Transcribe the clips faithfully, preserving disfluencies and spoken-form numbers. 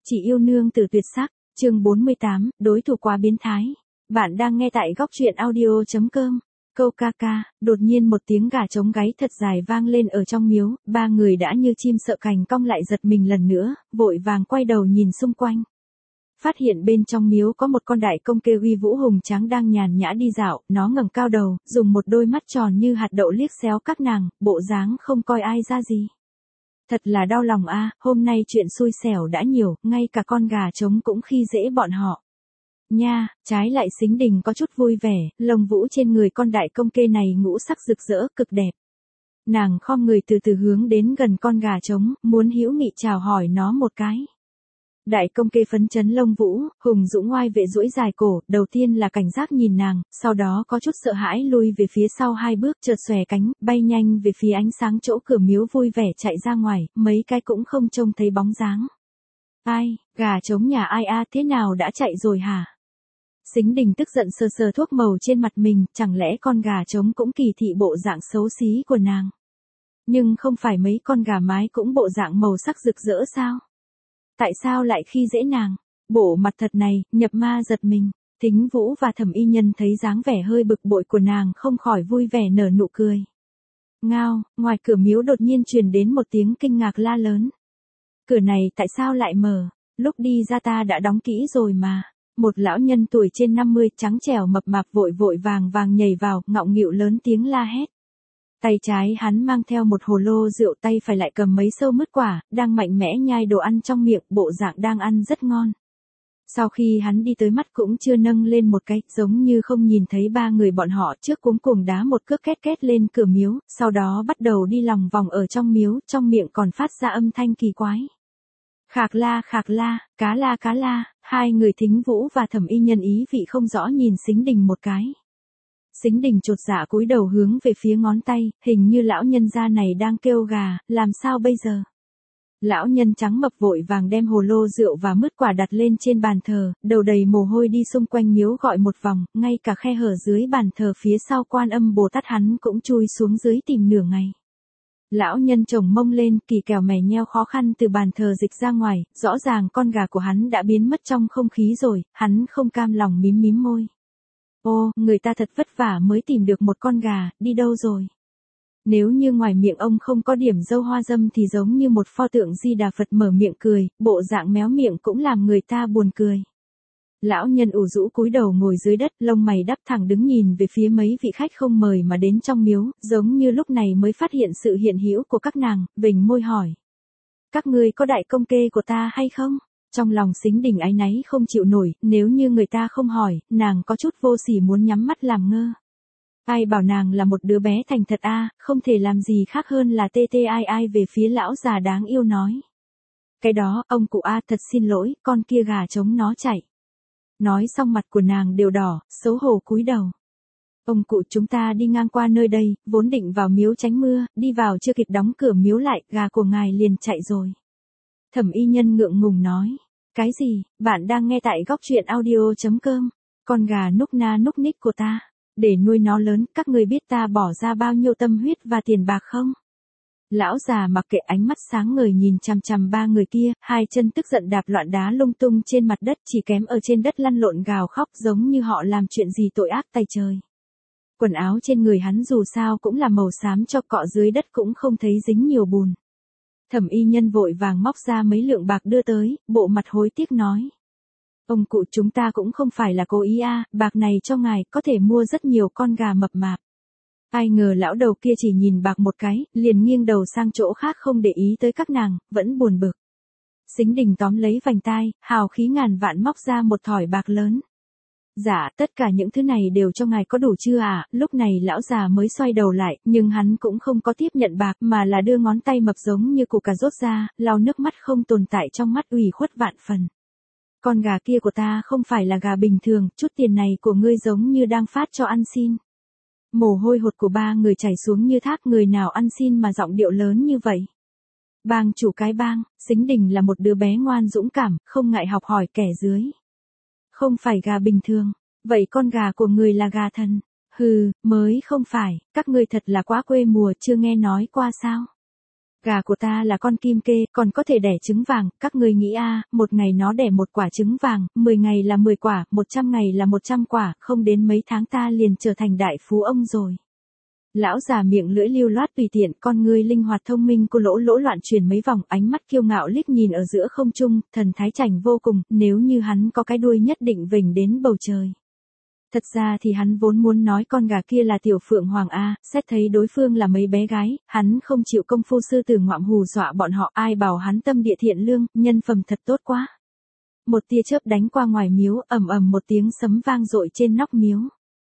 Chị yêu nương tử tuyệt sắc, chương bốn mươi tám, đối thủ quá biến thái. Bạn đang nghe tại góc truyện audio.com. Câu ca ca, đột nhiên một tiếng gà trống gáy thật dài vang lên ở trong miếu, ba người đã như chim sợ cành cong lại giật mình lần nữa, vội vàng quay đầu nhìn xung quanh. Phát hiện bên trong miếu có một con đại công kê uy vũ hùng tráng đang nhàn nhã đi dạo, nó ngẩng cao đầu, dùng một đôi mắt tròn như hạt đậu liếc xéo các nàng, bộ dáng không coi ai ra gì. Thật là đau lòng a, hôm nay chuyện xui xẻo đã nhiều, ngay cả con gà trống cũng khi dễ bọn họ. Nha, trái lại Sính Đình có chút vui vẻ, lông vũ trên người con đại công kê này ngũ sắc rực rỡ, cực đẹp. Nàng khom người từ từ hướng đến gần con gà trống, muốn hữu nghị chào hỏi nó một cái. Đại công kê phấn chấn lông vũ, hùng dũng ngoai vệ duỗi dài cổ, đầu tiên là cảnh giác nhìn nàng, sau đó có chút sợ hãi lui về phía sau hai bước, chợt xòe cánh, bay nhanh về phía ánh sáng chỗ cửa miếu vui vẻ chạy ra ngoài, mấy cái cũng không trông thấy bóng dáng. Ai, gà trống nhà ai a, thế nào đã chạy rồi hả? Sính Đình tức giận sờ sờ thuốc màu trên mặt mình, chẳng lẽ con gà trống cũng kỳ thị bộ dạng xấu xí của nàng? Nhưng không phải mấy con gà mái cũng bộ dạng màu sắc rực rỡ sao? Tại sao lại khi dễ nàng? Bộ mặt thật này, nhập ma giật mình. Thính Vũ và Thẩm Y Nhân thấy dáng vẻ hơi bực bội của nàng không khỏi vui vẻ nở nụ cười. Ngao, ngoài cửa miếu đột nhiên truyền đến một tiếng kinh ngạc la lớn. Cửa này tại sao lại mở? Lúc đi ra ta đã đóng kỹ rồi mà. Một lão nhân tuổi trên năm mươi trắng trẻo mập mạp vội vội vàng vàng nhảy vào, ngọng nghịu lớn tiếng la hét. Tay trái hắn mang theo một hồ lô rượu, tay phải lại cầm mấy sâu mứt quả, đang mạnh mẽ nhai đồ ăn trong miệng, bộ dạng đang ăn rất ngon. Sau khi hắn đi tới mắt cũng chưa nâng lên một cái, giống như không nhìn thấy ba người bọn họ, trước cuống cuồng đá một cước két két lên cửa miếu, sau đó bắt đầu đi lòng vòng ở trong miếu, trong miệng còn phát ra âm thanh kỳ quái. Khạc la khạc la, cá la cá la, hai người Thính Vũ và Thẩm Y Nhân ý vị không rõ nhìn Sính Đình một cái. Sính Đình chột dạ cúi đầu hướng về phía ngón tay, hình như lão nhân gia này đang kêu gà, làm sao bây giờ? Lão nhân trắng mập vội vàng đem hồ lô rượu và mứt quả đặt lên trên bàn thờ, đầu đầy mồ hôi đi xung quanh miếu gọi một vòng, ngay cả khe hở dưới bàn thờ phía sau Quan Âm Bồ Tát hắn cũng chui xuống dưới tìm nửa ngày. Lão nhân chồng mông lên, kỳ kèo mè nheo khó khăn từ bàn thờ dịch ra ngoài, rõ ràng con gà của hắn đã biến mất trong không khí rồi, hắn không cam lòng mím mím môi. Ô, người ta thật vất vả mới tìm được một con gà, đi đâu rồi? Nếu như ngoài miệng ông không có điểm dâu hoa dâm thì giống như một pho tượng Di Đà Phật mở miệng cười, bộ dạng méo miệng cũng làm người ta buồn cười. Lão nhân ủ rũ cúi đầu ngồi dưới đất, lông mày đắp thẳng đứng nhìn về phía mấy vị khách không mời mà đến trong miếu, giống như lúc này mới phát hiện sự hiện hữu của các nàng, vểnh môi hỏi. Các ngươi có đại công kê của ta hay không? Trong lòng Sính Đình áy náy không chịu nổi, nếu như người ta không hỏi, nàng có chút vô sỉ muốn nhắm mắt làm ngơ. Ai bảo nàng là một đứa bé thành thật a, không thể làm gì khác hơn là tê tê ai ai về phía lão già đáng yêu nói. Cái đó, ông cụ a, thật xin lỗi, con kia gà trống nó chạy. Nói xong mặt của nàng đều đỏ, xấu hổ cúi đầu. Ông cụ, chúng ta đi ngang qua nơi đây, vốn định vào miếu tránh mưa, đi vào chưa kịp đóng cửa miếu lại, gà của ngài liền chạy rồi. Thẩm Y Nhân ngượng ngùng nói. Cái gì, bạn đang nghe tại góc truyện audio.com. Con gà núc na núc ních của ta. Để nuôi nó lớn, các người biết ta bỏ ra bao nhiêu tâm huyết và tiền bạc không? Lão già mặc kệ, ánh mắt sáng ngời nhìn chằm chằm ba người kia, hai chân tức giận đạp loạn đá lung tung trên mặt đất, chỉ kém ở trên đất lăn lộn gào khóc giống như họ làm chuyện gì tội ác tay trời. Quần áo trên người hắn dù sao cũng là màu xám cho cọ dưới đất cũng không thấy dính nhiều bùn. Thẩm Y Nhân vội vàng móc ra mấy lượng bạc đưa tới, bộ mặt hối tiếc nói. Ông cụ, chúng ta cũng không phải là cố ý a, bạc này cho ngài có thể mua rất nhiều con gà mập mạp. Ai ngờ lão đầu kia chỉ nhìn bạc một cái, liền nghiêng đầu sang chỗ khác không để ý tới các nàng, vẫn buồn bực. Sính Đình tóm lấy vành tai, hào khí ngàn vạn móc ra một thỏi bạc lớn. Dạ, tất cả những thứ này đều cho ngài có đủ chưa à? Lúc này lão già mới xoay đầu lại, nhưng hắn cũng không có tiếp nhận bạc mà là đưa ngón tay mập giống như củ cà rốt ra, lau nước mắt không tồn tại trong mắt ủy khuất vạn phần. Con gà kia của ta không phải là gà bình thường, chút tiền này của ngươi giống như đang phát cho ăn xin. Mồ hôi hột của ba người chảy xuống như thác, người nào ăn xin mà giọng điệu lớn như vậy. Bang chủ cái bang, Sính Đình là một đứa bé ngoan dũng cảm, không ngại học hỏi kẻ dưới. Không phải gà bình thường, vậy con gà của người là gà thần. Hừ, mới không phải, các ngươi thật là quá quê mùa, chưa nghe nói qua sao. Gà của ta là con kim kê, còn có thể đẻ trứng vàng, các ngươi nghĩ a, một ngày nó đẻ một quả trứng vàng, mười ngày là mười quả, một trăm ngày là một trăm quả, không đến mấy tháng ta liền trở thành đại phú ông rồi. Lão già miệng lưỡi lưu loát tùy tiện, con ngươi linh hoạt thông minh cô lỗ lỗ loạn chuyển mấy vòng, ánh mắt kiêu ngạo liếc nhìn ở giữa không trung, thần thái chảnh vô cùng, nếu như hắn có cái đuôi nhất định vểnh đến bầu trời. Thật ra thì hắn vốn muốn nói con gà kia là tiểu phượng hoàng a, xét thấy đối phương là mấy bé gái, hắn không chịu công phu sư tử ngoạm hù dọa bọn họ, ai bảo hắn tâm địa thiện lương, nhân phẩm thật tốt quá. Một tia chớp đánh qua ngoài miếu, ầm ầm một tiếng sấm vang dội trên nóc miếu.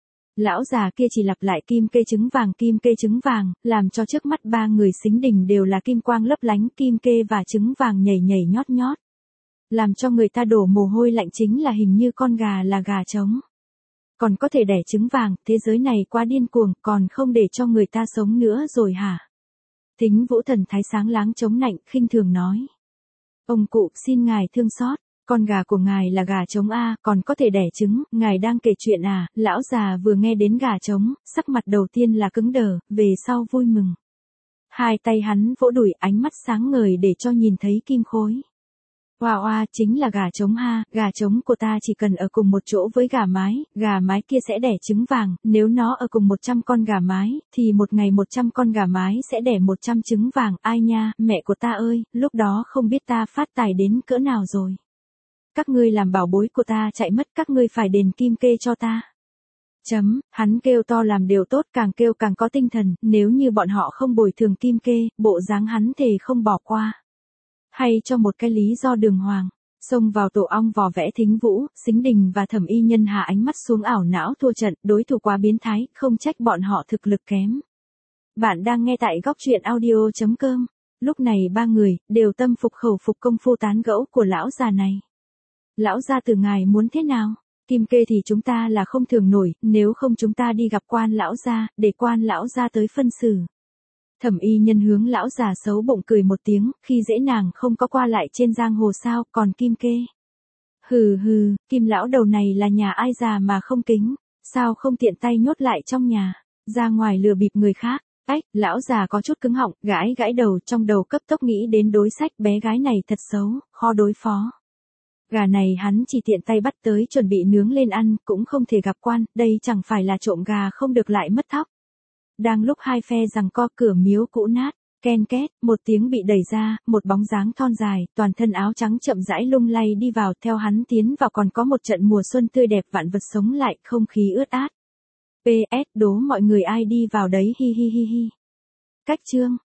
Lão già kia chỉ lặp lại kim kê trứng vàng kim kê trứng vàng, làm cho trước mắt ba người xính đình đều là kim quang lấp lánh, kim kê và trứng vàng nhảy nhảy nhót nhót. Làm cho người ta đổ mồ hôi lạnh chính là hình như con gà là gà trống. Còn có thể đẻ trứng vàng, thế giới này quá điên cuồng, còn không để cho người ta sống nữa rồi hả? Thính Vũ thần thái sáng láng chống nạnh, khinh thường nói. Ông cụ, xin ngài thương xót, con gà của ngài là gà trống a, còn có thể đẻ trứng, ngài đang kể chuyện à? Lão già vừa nghe đến gà trống, sắc mặt đầu tiên là cứng đờ, về sau vui mừng. Hai tay hắn vỗ đùi, ánh mắt sáng ngời để cho nhìn thấy kim khối. Oa oa, chính là gà trống ha, gà trống của ta chỉ cần ở cùng một chỗ với gà mái, gà mái kia sẽ đẻ trứng vàng, nếu nó ở cùng một trăm con gà mái, thì một ngày một trăm con gà mái sẽ đẻ một trăm trứng vàng, ai nha, mẹ của ta ơi, lúc đó không biết ta phát tài đến cỡ nào rồi. Các ngươi làm bảo bối của ta chạy mất, các ngươi phải đền kim kê cho ta. Chấm, hắn kêu to làm điều tốt, càng kêu càng có tinh thần, nếu như bọn họ không bồi thường kim kê, bộ dáng hắn thề không bỏ qua. Hay cho một cái lý do đường hoàng, xông vào tổ ong vò vẽ Thính Vũ, Xính Đình và Thẩm Y Nhân hạ ánh mắt xuống ảo não thua trận, đối thủ quá biến thái, không trách bọn họ thực lực kém. Bạn đang nghe tại góc truyện audio chấm com. Lúc này ba người, đều tâm phục khẩu phục công phu tán gẫu của lão già này. Lão gia từ ngài muốn thế nào? Kim kê thì chúng ta là không thường nổi, nếu không chúng ta đi gặp quan lão gia, để quan lão gia tới phân xử. Thẩm Y Nhân hướng lão già xấu bụng cười một tiếng, khi dễ nàng không có qua lại trên giang hồ sao, còn kim kê. Hừ hừ, kim lão đầu này là nhà ai già mà không kính, sao không tiện tay nhốt lại trong nhà, ra ngoài lừa bịp người khác. Ách, lão già có chút cứng họng, gãi gãi đầu, trong đầu cấp tốc nghĩ đến đối sách, bé gái này thật xấu, khó đối phó. Gà này hắn chỉ tiện tay bắt tới chuẩn bị nướng lên ăn, cũng không thể gặp quan, đây chẳng phải là trộm gà không được lại mất thóc. Đang lúc hai phe giằng co, cửa miếu cũ nát, ken két, một tiếng bị đẩy ra, một bóng dáng thon dài, toàn thân áo trắng chậm rãi lung lay đi vào, theo hắn tiến vào còn có một trận mùa xuân tươi đẹp, vạn vật sống lại, không khí ướt át. pê ét đố mọi người ai đi vào đấy, hi hi hi hi. Cách chương